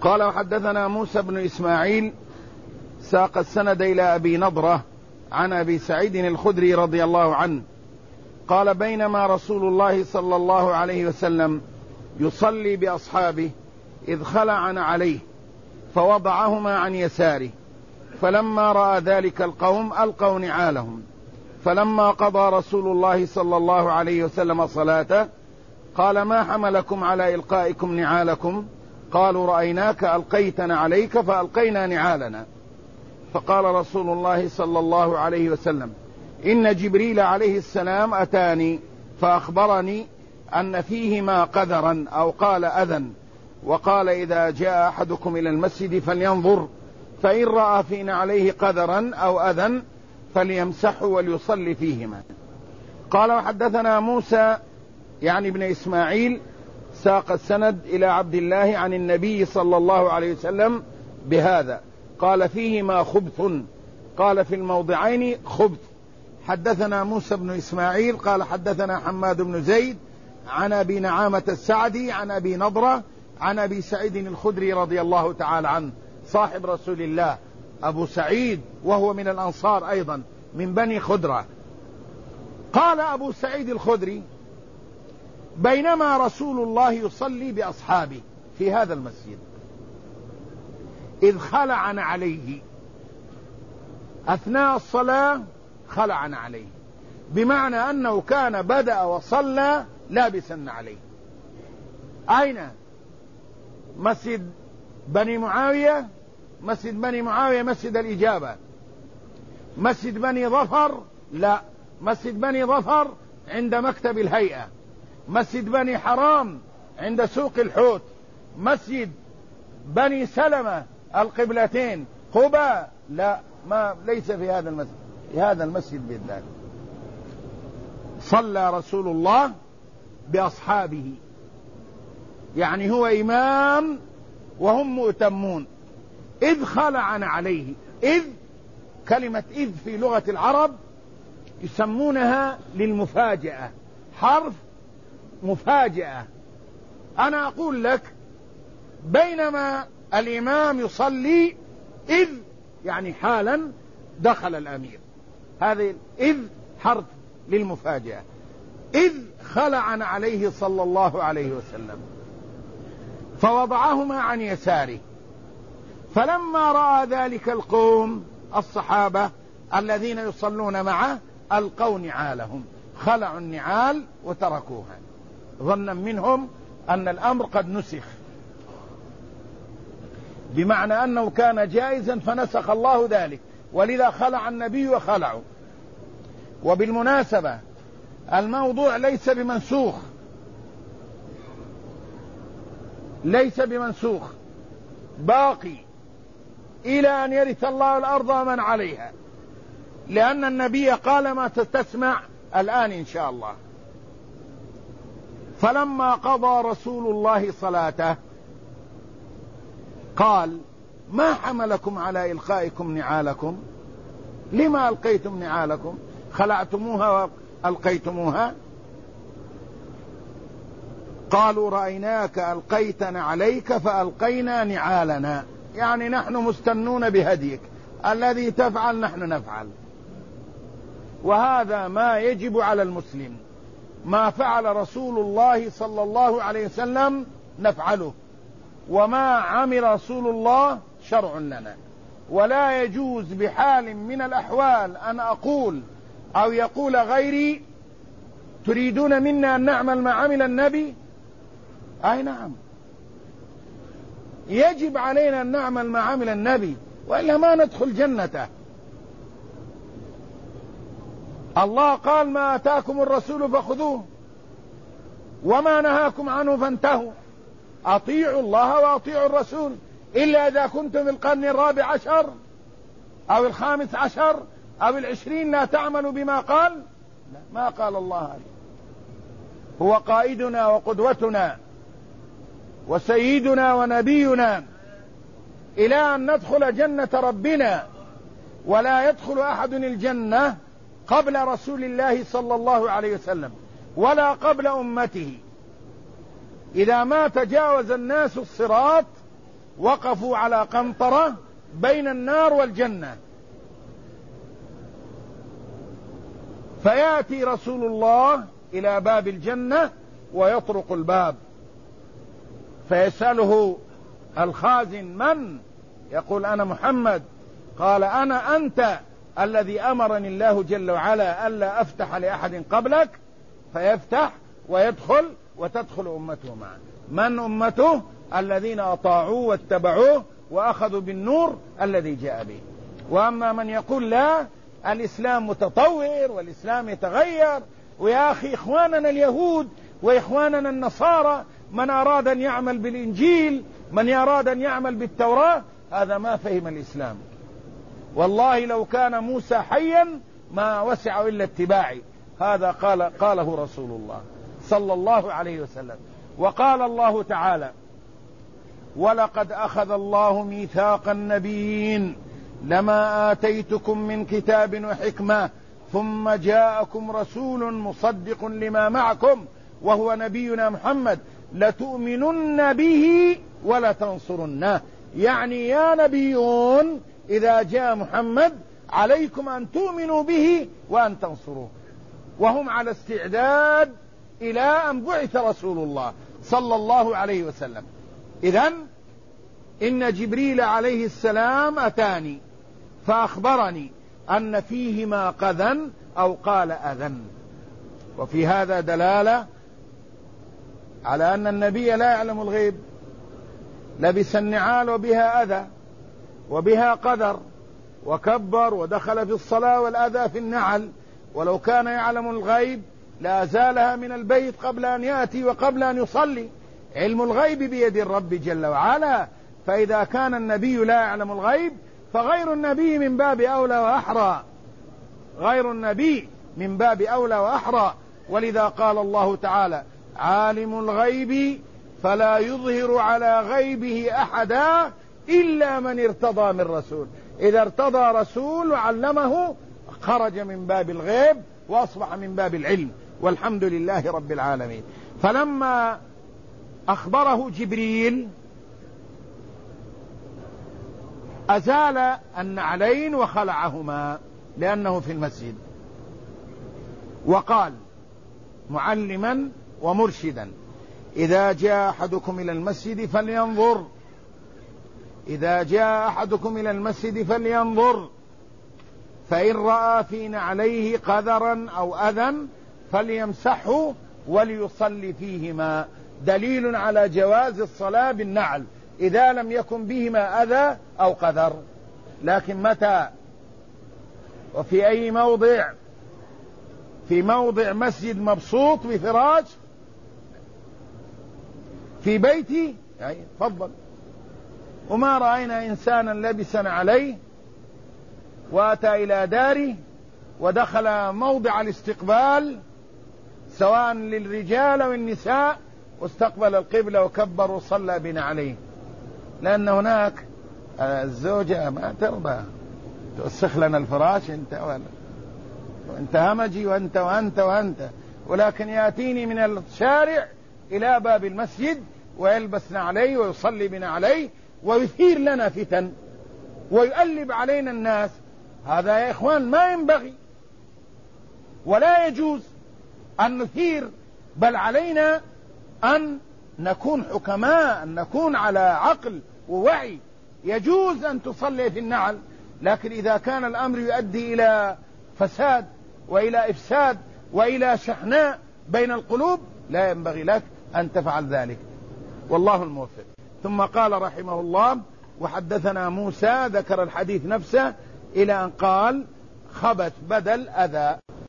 قال وحدثنا موسى بن إسماعيل ساق السند إلى أبي نضرة عن أبي سعيد الخدري رضي الله عنه قال بينما رسول الله صلى الله عليه وسلم يصلي بأصحابه إذ خلعن عليه فوضعهما عن يساره، فلما رأى ذلك القوم ألقوا نعالهم، فلما قضى رسول الله صلى الله عليه وسلم صلاته قال ما حملكم على إلقائكم نعالكم؟ قالوا رأيناك ألقيتنا عليك فألقينا نعالنا. فقال رسول الله صلى الله عليه وسلم إن جبريل عليه السلام أتاني فأخبرني أن فيهما قذرا أو قال أذى، وقال إذا جاء أحدكم إلى المسجد فلينظر فإن رأى في نعليه قذرا أو أذى فليمسحه وليصلي فيهما. قال وحدثنا موسى يعني ابن إسماعيل ساق السند إلى عبد الله عن النبي صلى الله عليه وسلم بهذا، قال فيهما خبث، قال في الموضعين خبث. حدثنا موسى بن إسماعيل قال حدثنا حماد بن زيد عن أبي نعامة السعدي عن أبي نضرة عن أبي سعيد الخدري رضي الله تعالى عنه صاحب رسول الله أبو سعيد، وهو من الأنصار أيضا من بني خدرة. قال أبو سعيد الخدري بينما رسول الله يصلي بأصحابه في هذا المسجد إذ خلعن عليه، أثناء الصلاة خلعن عليه، بمعنى أنه كان بدأ وصلى لابسا عليه. أين؟ مسجد بني معاوية، مسجد بني معاوية مسجد الإجابة. مسجد بني ظفر لا، مسجد بني ظفر عند مكتب الهيئة. مسجد بني حرام عند سوق الحوت. مسجد بني سلمة القبلتين قباء لا، ما ليس في هذا المسجد، في هذا المسجد بالذات. صلى رسول الله بأصحابه، يعني هو إمام وهم مؤتمون. إذ خلعن عليه، إذ كلمة إذ في لغة العرب يسمونها للمفاجأة، حرف مفاجأة. أنا أقول لك بينما الإمام يصلي إذ يعني حالا دخل الأمير، هذه إذ حرف للمفاجأة. إذ خلعن عليه صلى الله عليه وسلم فوضعهما عن يساره، فلما رأى ذلك القوم الصحابة الذين يصلون معه ألقوا نعالهم، خلعوا النعال وتركوها ظنا منهم أن الأمر قد نسخ، بمعنى أنه كان جائزا فنسخ الله ذلك، ولذا خلع النبي وخلعوا. وبالمناسبة الموضوع ليس بمنسوخ، ليس بمنسوخ، باقي إلى أن يرث الله الأرض ومن عليها، لأن النبي قال ما تسمع الآن إن شاء الله. فلما قضى رسول الله صلاته قال ما حملكم على إلقائكم نعالكم؟ لما ألقيتم نعالكم؟ خلعتموها وألقيتموها؟ قالوا رأيناك ألقيتنا عليك فألقينا نعالنا، يعني نحن مستنون بهديك، الذي تفعل نحن نفعل. وهذا ما يجب على المسلم، ما فعل رسول الله صلى الله عليه وسلم نفعله، وما عمل رسول الله شرع لنا. ولا يجوز بحال من الأحوال أن أقول أو يقول غيري تريدون منا أن نعمل ما عمل النبي. أي نعم، يجب علينا أن نعمل ما عمل النبي، وإلا ما ندخل جنته. الله قال ما آتاكم الرسول فخذوه وما نهاكم عنه فانتهوا، أطيعوا الله وأطيعوا الرسول، إلا إذا كنتم في القرن الرابع عشر أو الخامس عشر أو العشرين لا تعملوا بما قال. لا، ما قال الله هذا. هو قائدنا وقدوتنا وسيدنا ونبينا إلى أن ندخل جنة ربنا، ولا يدخل أحد الجنة قبل رسول الله صلى الله عليه وسلم ولا قبل أمته. إذا ما تجاوز الناس الصراط وقفوا على قنطرة بين النار والجنة، فيأتي رسول الله إلى باب الجنة ويطرق الباب، فيسأله الخازن: من؟ يقول: أنا محمد. قال: أنت الذي أمرني الله جل وعلا ألا أفتح لأحد قبلك. فيفتح ويدخل وتدخل أمته معه. من أمته؟ الذين أطاعوه واتبعوه وأخذوا بالنور الذي جاء به. وأما من يقول لا، الإسلام متطور والإسلام يتغير، ويا أخي إخواننا اليهود وإخواننا النصارى من أراد أن يعمل بالإنجيل، من أراد أن يعمل بالتوراة، هذا ما فهم الإسلام. والله لو كان موسى حيا ما وسع إلا اتباعي. هذا قاله رسول الله صلى الله عليه وسلم. وقال الله تعالى: ولقد أخذ الله ميثاق النبيين لما آتيتكم من كتاب وحكمة ثم جاءكم رسول مصدق لما معكم وهو نبينا محمد لتؤمنن به ولتنصرنه. يعني يا نبيون إذا جاء محمد عليكم أن تؤمنوا به وأن تنصروه. وهم على استعداد إلى أن بعث رسول الله صلى الله عليه وسلم. إذن إن جبريل عليه السلام أتاني فأخبرني أن فيهما قذى أو قال أذى. وفي هذا دلالة على أن النبي لا يعلم الغيب. لبس النعال وبها أذى وبها قدر، وكبر ودخل في الصلاة والأذى في النعل. ولو كان يعلم الغيب لأزالها من البيت قبل أن يأتي وقبل أن يصلي. علم الغيب بيد الرب جل وعلا، فإذا كان النبي لا يعلم الغيب فغير النبي من باب أولى وأحرى، غير النبي من باب أولى وأحرى. ولذا قال الله تعالى: عالم الغيب فلا يظهر على غيبه أحدا إلا من ارتضى من رسول. إذا ارتضى رسول وعلمه خرج من باب الغيب وأصبح من باب العلم، والحمد لله رب العالمين. فلما أخبره جبريل أزال النعلين وخلعهما لأنه في المسجد، وقال معلما ومرشدا: إذا جاء أحدكم إلى المسجد فلينظر، إذا جاء أحدكم إلى المسجد فلينظر، فإن رأى في نعليه قذرا أو أذى فليمسحه وليصلي فيهما. دليل على جواز الصلاة بالنعل إذا لم يكن بهما أذى أو قذر. لكن متى وفي أي موضع؟ في موضع مسجد مبسوط بفراش في بيتي يعني تفضل. وما رأينا إنسانا لبسا عليه وأتى إلى داره ودخل موضع الاستقبال سواء للرجال أو النساء واستقبل القبلة وكبر وصلى بنا عليه، لأن هناك الزوجة ما ترضى توسخ لنا الفراش وانت همجي وانت، ولكن يأتيني من الشارع إلى باب المسجد ويلبسنا عليه ويصلي بنا عليه ويثير لنا فتن ويؤلب علينا الناس. هذا يا إخوان ما ينبغي ولا يجوز أن نثير، بل علينا أن نكون حكماء، أن نكون على عقل ووعي. يجوز أن تصلي في النعل، لكن إذا كان الأمر يؤدي إلى فساد وإلى إفساد وإلى شحناء بين القلوب لا ينبغي لك أن تفعل ذلك، والله الموفق. ثم قال رحمه الله: وحدثنا موسى، ذكر الحديث نفسه إلى أن قال: خبث بدل أذى.